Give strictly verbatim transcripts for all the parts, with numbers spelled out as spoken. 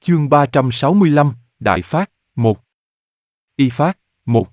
Chương ba trăm sáu mươi lăm, Đại Phát, một. Y Phát, một.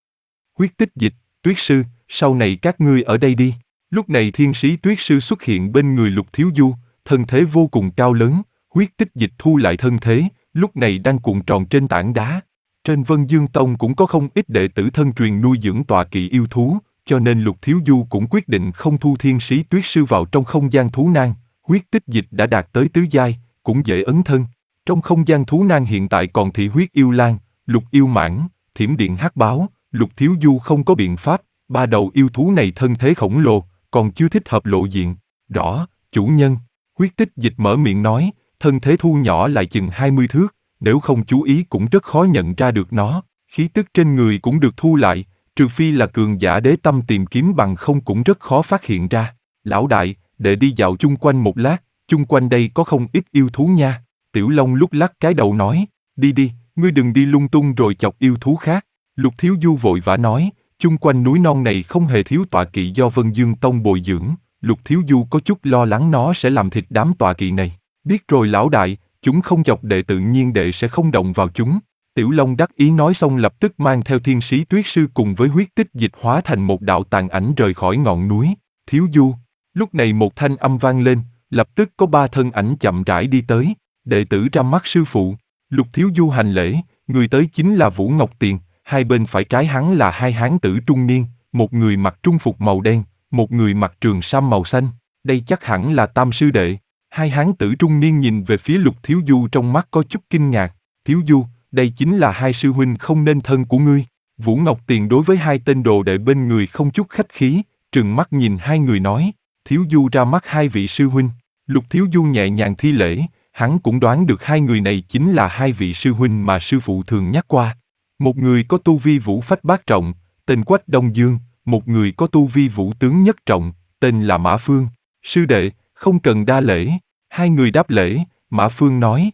Huyết tích dịch, Tuyết Sư, sau này các ngươi ở đây đi. Lúc này thiên sĩ Tuyết Sư xuất hiện bên người Lục Thiếu Du, thân thế vô cùng cao lớn, huyết tích dịch thu lại thân thế, lúc này đang cuộn tròn trên tảng đá. Trên Vân Dương Tông cũng có không ít đệ tử thân truyền nuôi dưỡng tọa kỵ yêu thú, cho nên Lục Thiếu Du cũng quyết định không thu thiên sĩ Tuyết Sư vào trong không gian thú nang. Huyết tích dịch đã đạt tới tứ giai, cũng dễ ấn thân. Trong không gian thú nang hiện tại còn thị huyết yêu lang, lục yêu mãng, thiểm điện hắc báo, Lục Thiếu Du không có biện pháp, ba đầu yêu thú này thân thế khổng lồ, còn chưa thích hợp lộ diện. Rõ, chủ nhân. Huyết tích dịch mở miệng nói, thân thế thu nhỏ lại chừng hai mươi thước, nếu không chú ý cũng rất khó nhận ra được nó. Khí tức trên người cũng được thu lại, trừ phi là cường giả đế tâm tìm kiếm bằng không cũng rất khó phát hiện ra. Lão đại, để đi dạo chung quanh một lát, chung quanh đây có không ít yêu thú nha. Tiểu Long lúc lắc cái đầu nói, đi đi, ngươi đừng đi lung tung rồi chọc yêu thú khác. Lục Thiếu Du vội vã nói, chung quanh núi non này không hề thiếu tọa kỵ do Vân Dương Tông bồi dưỡng. Lục Thiếu Du có chút lo lắng nó sẽ làm thịt đám tọa kỵ này. Biết rồi lão đại, chúng không chọc đệ tự nhiên đệ sẽ không động vào chúng. Tiểu Long đắc ý nói xong lập tức mang theo thiên sĩ Tuyết Sư cùng với huyết tích dịch hóa thành một đạo tàn ảnh rời khỏi ngọn núi. Thiếu Du. Lúc này một thanh âm vang lên, lập tức có ba thân ảnh chậm rãi đi tới. Đệ tử ra mắt sư phụ. Lục Thiếu Du hành lễ, người tới chính là Vũ Ngọc Tiền, hai bên phải trái hắn là hai hán tử trung niên, một người mặc trung phục màu đen, một người mặc trường sam màu xanh. Đây chắc hẳn là tam sư đệ. Hai hán tử trung niên nhìn về phía Lục Thiếu Du trong mắt có chút kinh ngạc. Thiếu Du, đây chính là hai sư huynh không nên thân của ngươi. Vũ Ngọc Tiền đối với hai tên đồ đệ bên người không chút khách khí, trừng mắt nhìn hai người nói, Thiếu Du ra mắt hai vị sư huynh. Lục Thiếu Du nhẹ nhàng thi lễ, hắn cũng đoán được hai người này chính là hai vị sư huynh mà sư phụ thường nhắc qua. Một người có tu vi vũ phách bát trọng, tên Quách Đông Dương, một người có tu vi vũ tướng nhất trọng, tên là Mã Phương. Sư đệ, không cần đa lễ. Hai người đáp lễ, Mã Phương nói.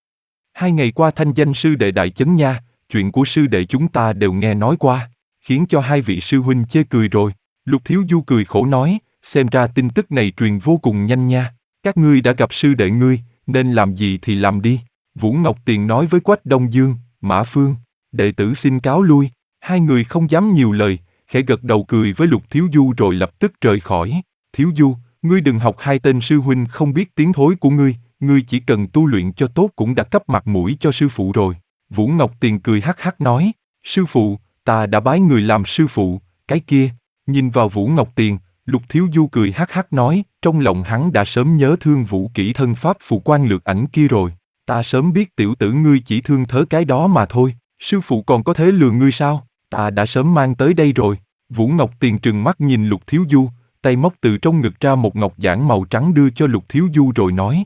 Hai ngày qua thanh danh sư đệ đại chấn nha, chuyện của sư đệ chúng ta đều nghe nói qua, khiến cho hai vị sư huynh chê cười rồi. Lục Thiếu Du cười khổ nói, xem ra tin tức này truyền vô cùng nhanh nha. Các ngươi đã gặp sư đệ ngươi, nên làm gì thì làm đi. Vũ Ngọc Tiền nói với Quách Đông Dương, Mã Phương, đệ tử xin cáo lui. Hai người không dám nhiều lời, khẽ gật đầu cười với Lục Thiếu Du rồi lập tức rời khỏi. Thiếu Du, ngươi đừng học hai tên sư huynh không biết tiếng thối của ngươi, ngươi chỉ cần tu luyện cho tốt cũng đã cấp mặt mũi cho sư phụ rồi. Vũ Ngọc Tiền cười hắc hắc nói, sư phụ, ta đã bái người làm sư phụ, cái kia. Nhìn vào Vũ Ngọc Tiền, Lục Thiếu Du cười hắc hắc nói, trong lòng hắn đã sớm nhớ thương vũ kỹ thân pháp phù quan lược ảnh kia rồi. Ta sớm biết tiểu tử ngươi chỉ thương thớ cái đó mà thôi, sư phụ còn có thể lừa ngươi sao, ta đã sớm mang tới đây rồi. Vũ Ngọc Tiền trừng mắt nhìn Lục Thiếu Du, tay móc từ trong ngực ra một ngọc giản màu trắng đưa cho Lục Thiếu Du rồi nói.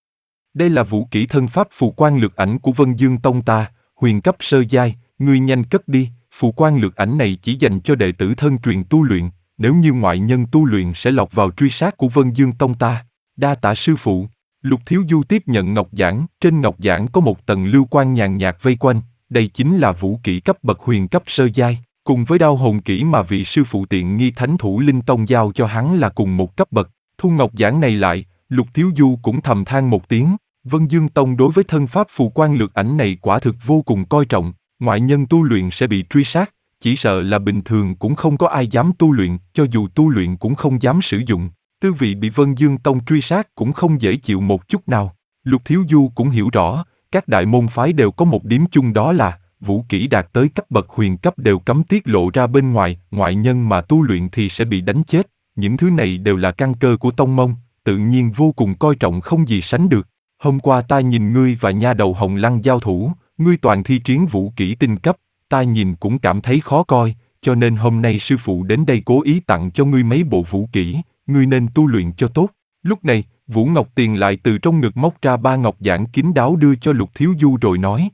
Đây là vũ kỹ thân pháp phù quan lược ảnh của Vân Dương Tông ta, huyền cấp sơ giai, ngươi nhanh cất đi, phù quan lược ảnh này chỉ dành cho đệ tử thân truyền tu luyện, nếu như ngoại nhân tu luyện sẽ lọt vào truy sát của Vân Dương Tông ta. Đa tạ sư phụ. Lục Thiếu Du tiếp nhận ngọc giản, trên ngọc giản có một tầng lưu quang nhàn nhạt vây quanh, đây chính là vũ kỹ cấp bậc huyền cấp sơ giai, cùng với đao hồn kỹ mà vị sư phụ tiện nghi Thánh Thủ Linh Tông giao cho hắn là cùng một cấp bậc. Thu ngọc giản này lại, Lục Thiếu Du cũng thầm than một tiếng, Vân Dương Tông đối với thân pháp phù quan lược ảnh này quả thực vô cùng coi trọng, ngoại nhân tu luyện sẽ bị truy sát, chỉ sợ là bình thường cũng không có ai dám tu luyện, cho dù tu luyện cũng không dám sử dụng. Tư vị bị Vân Dương Tông truy sát cũng không dễ chịu một chút nào. Lục Thiếu Du cũng hiểu rõ, các đại môn phái đều có một điểm chung đó là, vũ kỹ đạt tới cấp bậc huyền cấp đều cấm tiết lộ ra bên ngoài, ngoại nhân mà tu luyện thì sẽ bị đánh chết. Những thứ này đều là căn cơ của tông môn, tự nhiên vô cùng coi trọng không gì sánh được. Hôm qua ta nhìn ngươi và nha đầu Hồng Lăng giao thủ, ngươi toàn thi triển vũ kỹ tinh cấp, ta nhìn cũng cảm thấy khó coi, cho nên hôm nay sư phụ đến đây cố ý tặng cho ngươi mấy bộ vũ kỹ, ngươi nên tu luyện cho tốt. Lúc này, Vũ Ngọc Tiền lại từ trong ngực móc ra ba ngọc giản kín đáo đưa cho Lục Thiếu Du rồi nói.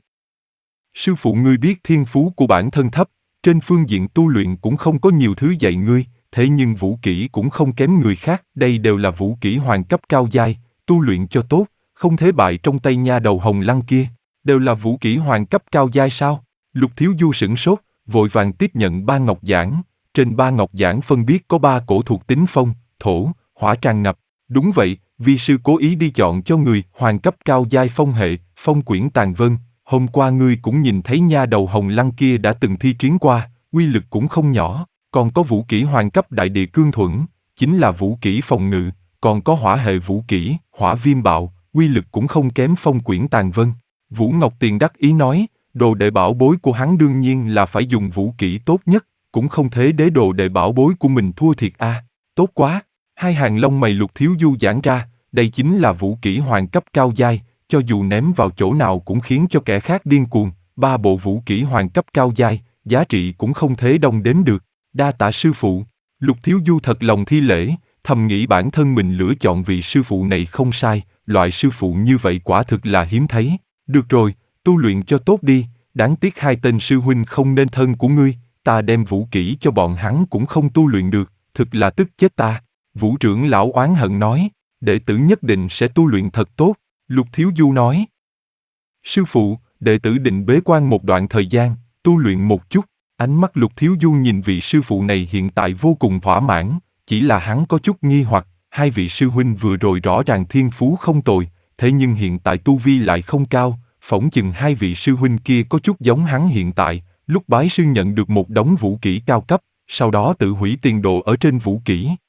Sư phụ ngươi biết thiên phú của bản thân thấp, trên phương diện tu luyện cũng không có nhiều thứ dạy ngươi, thế nhưng vũ kỹ cũng không kém người khác, đây đều là vũ kỹ hoàng cấp cao giai, tu luyện cho tốt, không thể bại trong tay nha đầu Hồng Lăng kia, đều là vũ kỹ hoàng cấp cao giai sao? Lục Thiếu Du sửng sốt, vội vàng tiếp nhận ba ngọc giản, trên ba ngọc giản phân biệt có ba cổ thuộc tính phong, thổ, hỏa tràn ngập. Đúng vậy, vi sư cố ý đi chọn cho người hoàng cấp cao giai phong hệ, phong quyển tàn vân, hôm qua ngươi cũng nhìn thấy nha đầu hồng lăng kia đã từng thi triển qua, uy lực cũng không nhỏ, còn có vũ kỹ hoàng cấp đại địa cương thuẫn, chính là vũ kỹ phòng ngự, còn có hỏa hệ vũ kỹ, hỏa viêm bạo, uy lực cũng không kém phong quyển tàn vân. Vũ Ngọc Tiền đắc ý nói, đồ đệ bảo bối của hắn đương nhiên là phải dùng vũ kỹ tốt nhất, cũng không thế để đồ đệ bảo bối của mình thua thiệt a. À. Tốt quá, hai hàng lông mày Lục Thiếu Du giãn ra, đây chính là vũ kỹ hoàng cấp cao giai, cho dù ném vào chỗ nào cũng khiến cho kẻ khác điên cuồng, ba bộ vũ kỹ hoàng cấp cao giai, giá trị cũng không thế đong đếm được. Đa tạ sư phụ. Lục Thiếu Du thật lòng thi lễ, thầm nghĩ bản thân mình lựa chọn vị sư phụ này không sai, loại sư phụ như vậy quả thực là hiếm thấy. Được rồi, tu luyện cho tốt đi, đáng tiếc hai tên sư huynh không nên thân của ngươi, ta đem vũ kỹ cho bọn hắn cũng không tu luyện được, thực là tức chết ta. Vũ trưởng lão oán hận nói, đệ tử nhất định sẽ tu luyện thật tốt. Lục Thiếu Du nói, sư phụ, đệ tử định bế quan một đoạn thời gian, tu luyện một chút. Ánh mắt Lục Thiếu Du nhìn vị sư phụ này hiện tại vô cùng thỏa mãn, chỉ là hắn có chút nghi hoặc, hai vị sư huynh vừa rồi rõ ràng thiên phú không tồi, thế nhưng hiện tại tu vi lại không cao, phỏng chừng hai vị sư huynh kia có chút giống hắn hiện tại, lúc bái sư nhận được một đống vũ kỹ cao cấp, sau đó tự hủy tiền đồ ở trên vũ kỹ.